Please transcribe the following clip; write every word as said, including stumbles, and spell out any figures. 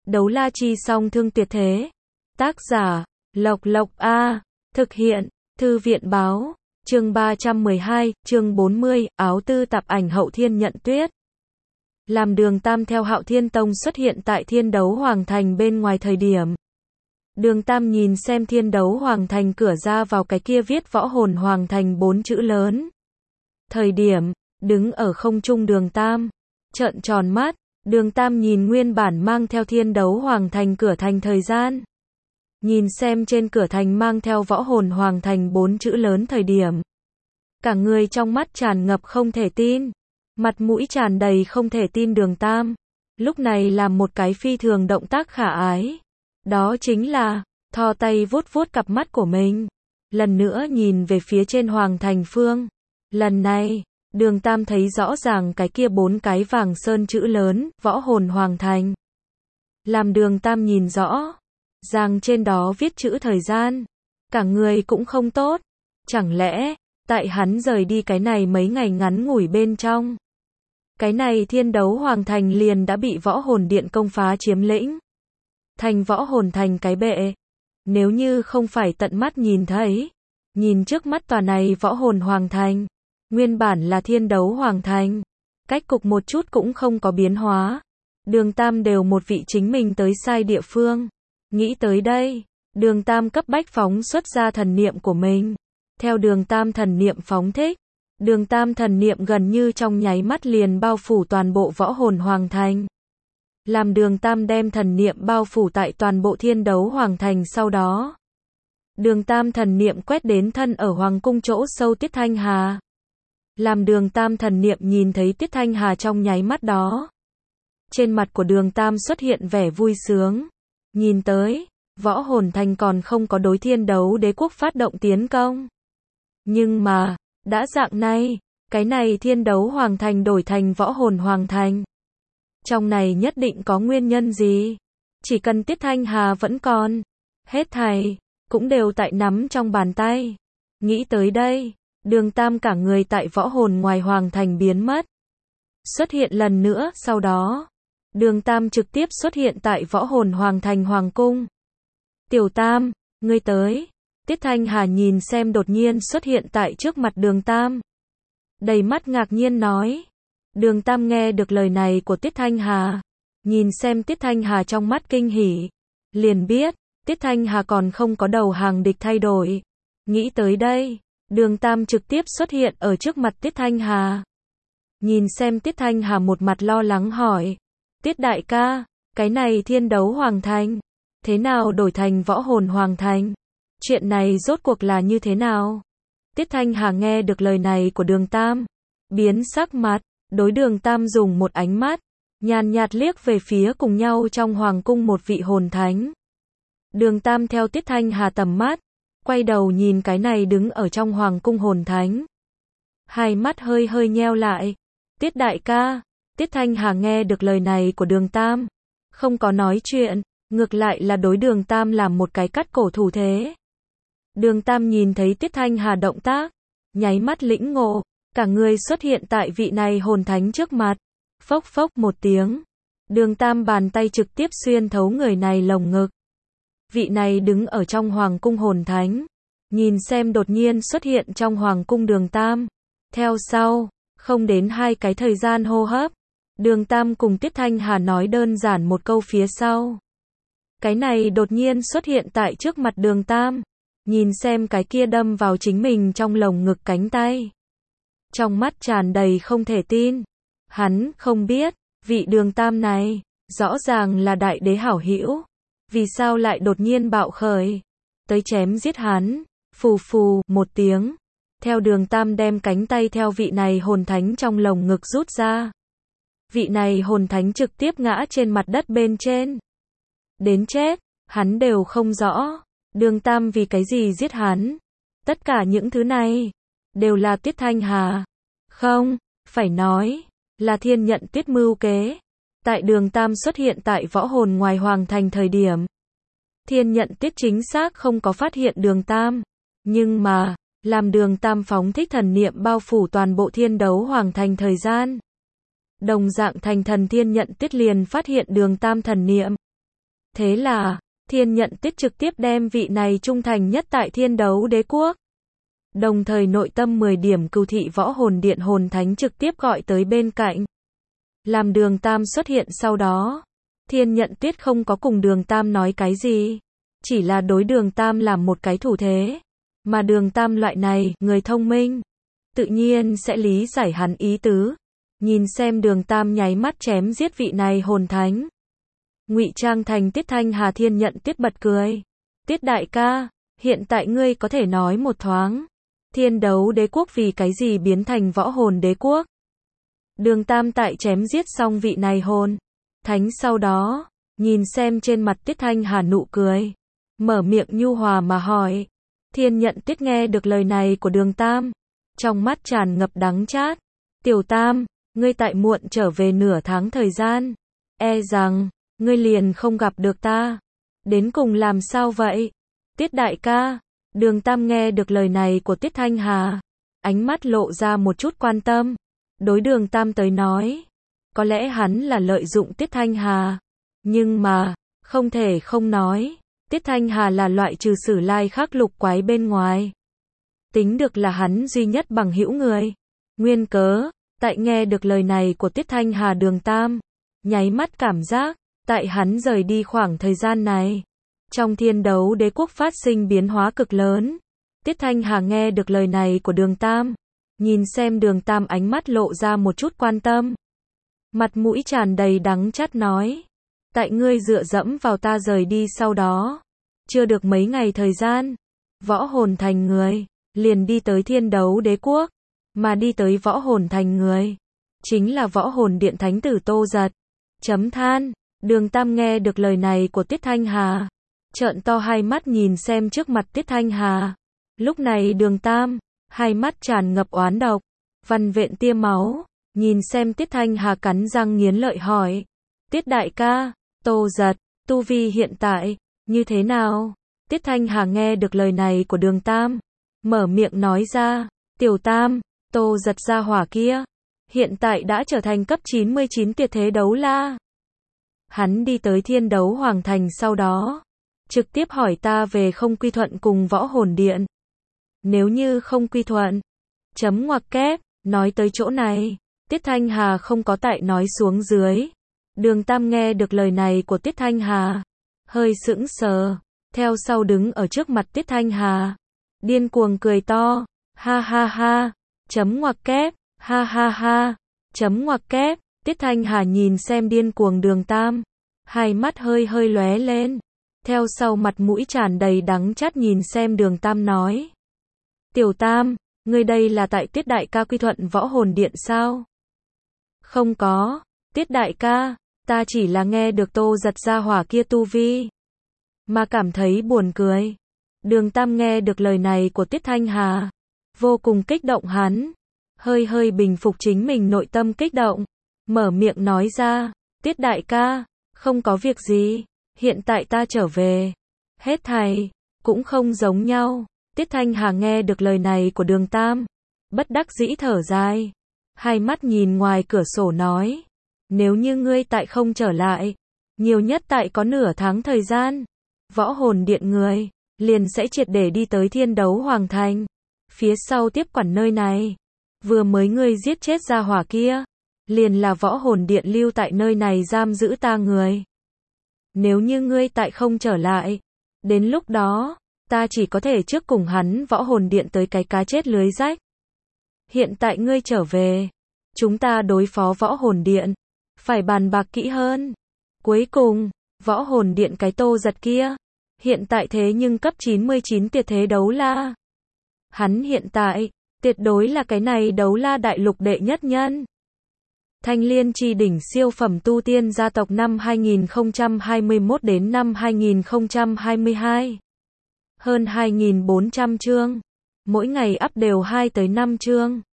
Đấu la chi song thương tuyệt thế. Tác giả, Lộc Lộc A. Thực hiện, Thư viện báo. Chương ba trăm mười hai, chương bốn mươi, áo tư tạp ảnh Hậu Thiên Nhận Tuyết. Làm Đường Tam theo Hạo Thiên Tông xuất hiện tại Thiên Đấu Hoàng Thành bên ngoài thời điểm. Đường Tam nhìn xem Thiên Đấu Hoàng Thành cửa ra vào cái kia viết Võ Hồn Hoàng Thành bốn chữ lớn. Thời điểm, đứng ở không trung Đường Tam, trợn tròn mắt, Đường Tam nhìn nguyên bản mang theo Thiên Đấu Hoàng Thành cửa thành thời gian. Nhìn xem trên cửa thành mang theo Võ Hồn Hoàng Thành bốn chữ lớn thời điểm. Cả người trong mắt tràn ngập không thể tin. Mặt mũi tràn đầy không thể tin Đường Tam. Lúc này làm một cái phi thường động tác khả ái. Đó chính là, thò tay vuốt vuốt cặp mắt của mình. Lần nữa nhìn về phía trên Hoàng Thành phương. Lần này, Đường Tam thấy rõ ràng cái kia bốn cái vàng sơn chữ lớn, Võ Hồn Hoàng Thành. Làm Đường Tam nhìn rõ ràng trên đó viết chữ thời gian. Cả người cũng không tốt. Chẳng lẽ, tại hắn rời đi cái này mấy ngày ngắn ngủi bên trong. Cái này Thiên Đấu Hoàng Thành liền đã bị Võ Hồn Điện công phá chiếm lĩnh. Thành Võ Hồn Thành cái bệ. Nếu như không phải tận mắt nhìn thấy. Nhìn trước mắt tòa này Võ Hồn Hoàng Thành. Nguyên bản là Thiên Đấu Hoàng Thành. Cách cục một chút cũng không có biến hóa. Đường Tam đều một vị chính mình tới sai địa phương. Nghĩ tới đây, Đường Tam cấp bách phóng xuất ra thần niệm của mình. Theo Đường Tam thần niệm phóng thích, Đường Tam thần niệm gần như trong nháy mắt liền bao phủ toàn bộ Võ Hồn Hoàng Thành. Làm Đường Tam đem thần niệm bao phủ tại toàn bộ Thiên Đấu Hoàng Thành sau đó. Đường Tam thần niệm quét đến thân ở Hoàng cung chỗ sâu Tiết Thanh Hà. Làm Đường Tam thần niệm nhìn thấy Tiết Thanh Hà trong nháy mắt đó. Trên mặt của Đường Tam xuất hiện vẻ vui sướng. Nhìn tới, Võ Hồn Thành còn không có đối Thiên Đấu Đế quốc phát động tiến công. Nhưng mà, đã dạng này, cái này Thiên Đấu Hoàng Thành đổi thành Võ Hồn Hoàng Thành. Trong này nhất định có nguyên nhân gì? Chỉ cần Tiết Thanh Hà vẫn còn, hết thảy cũng đều tại nắm trong bàn tay. Nghĩ tới đây, Đường Tam cả người tại Võ Hồn ngoài Hoàng Thành biến mất. Xuất hiện lần nữa sau đó. Đường Tam trực tiếp xuất hiện tại Võ Hồn Hoàng Thành Hoàng Cung. Tiểu Tam, ngươi tới. Tiết Thanh Hà nhìn xem đột nhiên xuất hiện tại trước mặt Đường Tam. Đầy mắt ngạc nhiên nói. Đường Tam nghe được lời này của Tiết Thanh Hà. Nhìn xem Tiết Thanh Hà trong mắt kinh hỉ. Liền biết, Tiết Thanh Hà còn không có đầu hàng địch thay đổi. Nghĩ tới đây, Đường Tam trực tiếp xuất hiện ở trước mặt Tiết Thanh Hà. Nhìn xem Tiết Thanh Hà một mặt lo lắng hỏi. Tiết đại ca, cái này Thiên Đấu Hoàng Thành, thế nào đổi thành Võ Hồn Hoàng Thành? Chuyện này rốt cuộc là như thế nào? Tiết Thanh Hà nghe được lời này của Đường Tam, biến sắc mặt, đối Đường Tam dùng một ánh mắt, nhàn nhạt liếc về phía cùng nhau trong Hoàng Cung một vị hồn thánh. Đường Tam theo Tiết Thanh Hà tầm mắt, quay đầu nhìn cái này đứng ở trong Hoàng Cung hồn thánh. Hai mắt hơi hơi nheo lại. Tiết đại ca. Tiết Thanh Hà nghe được lời này của Đường Tam, không có nói chuyện, ngược lại là đối Đường Tam làm một cái cắt cổ thủ thế. Đường Tam nhìn thấy Tiết Thanh Hà động tác, nháy mắt lĩnh ngộ, cả người xuất hiện tại vị này hồn thánh trước mặt. Phốc phốc một tiếng, Đường Tam bàn tay trực tiếp xuyên thấu người này lồng ngực. Vị này đứng ở trong Hoàng Cung hồn thánh, nhìn xem đột nhiên xuất hiện trong Hoàng Cung Đường Tam. Theo sau, không đến hai cái thời gian hô hấp, Đường Tam cùng Tiết Thanh Hà nói đơn giản một câu phía sau. Cái này đột nhiên xuất hiện tại trước mặt Đường Tam. Nhìn xem cái kia đâm vào chính mình trong lồng ngực cánh tay. Trong mắt tràn đầy không thể tin. Hắn không biết, vị Đường Tam này, rõ ràng là đại đế hảo hữu. Vì sao lại đột nhiên bạo khởi, tới chém giết hắn. Phù phù, một tiếng. Theo Đường Tam đem cánh tay theo vị này hồn thánh trong lồng ngực rút ra. Vị này hồn thánh trực tiếp ngã trên mặt đất bên trên. Đến chết, hắn đều không rõ. Đường Tam vì cái gì giết hắn. Tất cả những thứ này, đều là Tiết Thanh Hà. Không, phải nói, là Thiên Nhận Tuyết mưu kế. Tại Đường Tam xuất hiện tại Võ Hồn ngoài Hoàng Thành thời điểm. Thiên Nhận Tuyết chính xác không có phát hiện Đường Tam. Nhưng mà, làm Đường Tam phóng thích thần niệm bao phủ toàn bộ Thiên Đấu Hoàng Thành thời gian. Đồng dạng thành thần Thiên Nhận Tuyết liền phát hiện Đường Tam thần niệm. Thế là, Thiên Nhận Tuyết trực tiếp đem vị này trung thành nhất tại Thiên Đấu Đế Quốc. Đồng thời nội tâm mười điểm cừu thị Võ Hồn Điện hồn thánh trực tiếp gọi tới bên cạnh. Làm Đường Tam xuất hiện sau đó, Thiên Nhận Tuyết không có cùng Đường Tam nói cái gì, chỉ là đối Đường Tam làm một cái thủ thế, mà Đường Tam loại này, người thông minh, tự nhiên sẽ lý giải hắn ý tứ. Nhìn xem Đường Tam nháy mắt chém giết vị này hồn thánh. Ngụy trang thành Tiết Thanh Hà. Thiên Nhận Tuyết bật cười. Tiết đại ca, hiện tại ngươi có thể nói một thoáng, Thiên Đấu Đế Quốc vì cái gì biến thành Võ Hồn Đế Quốc? Đường Tam tại chém giết xong vị này hồn thánh sau đó, nhìn xem trên mặt Tiết Thanh Hà nụ cười, mở miệng nhu hòa mà hỏi. Thiên Nhận Tuyết nghe được lời này của Đường Tam, trong mắt tràn ngập đắng chát. Tiểu Tam, ngươi tại muộn trở về nửa tháng thời gian, e rằng ngươi liền không gặp được ta. Đến cùng làm sao vậy? Tiết đại ca. Đường Tam nghe được lời này của Tiết Thanh Hà, ánh mắt lộ ra một chút quan tâm. Đối Đường Tam tới nói, có lẽ hắn là lợi dụng Tiết Thanh Hà, nhưng mà, không thể không nói, Tiết Thanh Hà là loại trừ Sử Lai Khắc lục quái bên ngoài, tính được là hắn duy nhất bằng hữu người. Nguyên cớ, tại nghe được lời này của Tiết Thanh Hà, Đường Tam nháy mắt cảm giác, tại hắn rời đi khoảng thời gian này, trong Thiên Đấu Đế Quốc phát sinh biến hóa cực lớn. Tiết Thanh Hà nghe được lời này của Đường Tam, nhìn xem Đường Tam ánh mắt lộ ra một chút quan tâm. Mặt mũi tràn đầy đắng chát nói, tại ngươi dựa dẫm vào ta rời đi sau đó, chưa được mấy ngày thời gian, Võ Hồn Thành người, liền đi tới Thiên Đấu Đế Quốc, mà đi tới Võ Hồn Thành người, chính là Võ Hồn Điện Thánh tử Tô Giật. Chấm than, Đường Tam nghe được lời này của Tiết Thanh Hà, trợn to hai mắt nhìn xem trước mặt Tiết Thanh Hà. Lúc này Đường Tam, hai mắt tràn ngập oán độc, văn vện tia máu, nhìn xem Tiết Thanh Hà cắn răng nghiến lợi hỏi. Tiết đại ca, Tô Giật, tu vi hiện tại, như thế nào? Tiết Thanh Hà nghe được lời này của Đường Tam, mở miệng nói ra, Tiểu Tam, Tô Giật gia hỏa kia, hiện tại đã trở thành cấp chín mươi chín tuyệt thế đấu la. Hắn đi tới Thiên Đấu Hoàng Thành sau đó, trực tiếp hỏi ta về không quy thuận cùng Võ Hồn Điện. Nếu như không quy thuận, chấm ngoặc kép, nói tới chỗ này, Tiết Thanh Hà không có tại nói xuống dưới. Đường Tam nghe được lời này của Tiết Thanh Hà, hơi sững sờ, theo sau đứng ở trước mặt Tiết Thanh Hà, điên cuồng cười to, ha ha ha, chấm ngoặc kép, ha ha ha, chấm ngoặc kép. Tiết Thanh Hà nhìn xem điên cuồng Đường Tam, hai mắt hơi hơi lóe lên, theo sau mặt mũi tràn đầy đắng chát nhìn xem Đường Tam nói. Tiểu Tam, ngươi đây là tại Tiết đại ca quy thuận Võ Hồn Điện sao? Không có, Tiết đại ca, ta chỉ là nghe được Tô Giật gia hỏa kia tu vi, mà cảm thấy buồn cười. Đường Tam nghe được lời này của Tiết Thanh Hà, vô cùng kích động, hắn hơi hơi bình phục chính mình nội tâm kích động, mở miệng nói ra, Tiết đại ca, không có việc gì, hiện tại ta trở về, hết thảy cũng không giống nhau. Tiết Thanh Hà nghe được lời này của Đường Tam, bất đắc dĩ thở dài, hai mắt nhìn ngoài cửa sổ nói, nếu như ngươi tại không trở lại, nhiều nhất tại có nửa tháng thời gian, Võ Hồn Điện người liền sẽ triệt để đi tới Thiên Đấu Hoàng Thành, phía sau tiếp quản nơi này. Vừa mới ngươi giết chết gia hỏa kia, liền là Võ Hồn Điện lưu tại nơi này giam giữ ta người. Nếu như ngươi tại không trở lại, đến lúc đó, ta chỉ có thể trước cùng hắn Võ Hồn Điện tới cái cá chết lưới rách. Hiện tại ngươi trở về, chúng ta đối phó Võ Hồn Điện, phải bàn bạc kỹ hơn. Cuối cùng, Võ Hồn Điện cái Tô Giật kia, hiện tại thế nhưng cấp chín mươi chín tuyệt thế đấu la. Hắn hiện tại, tuyệt đối là cái này đấu la đại lục đệ nhất nhân. Thanh Liên Chi Đỉnh siêu phẩm tu tiên gia tộc năm hai nghìn không trăm hai mươi mốt đến năm hai nghìn không trăm hai mươi hai. Hơn hai nghìn bốn trăm chương. Mỗi ngày up đều hai tới năm chương.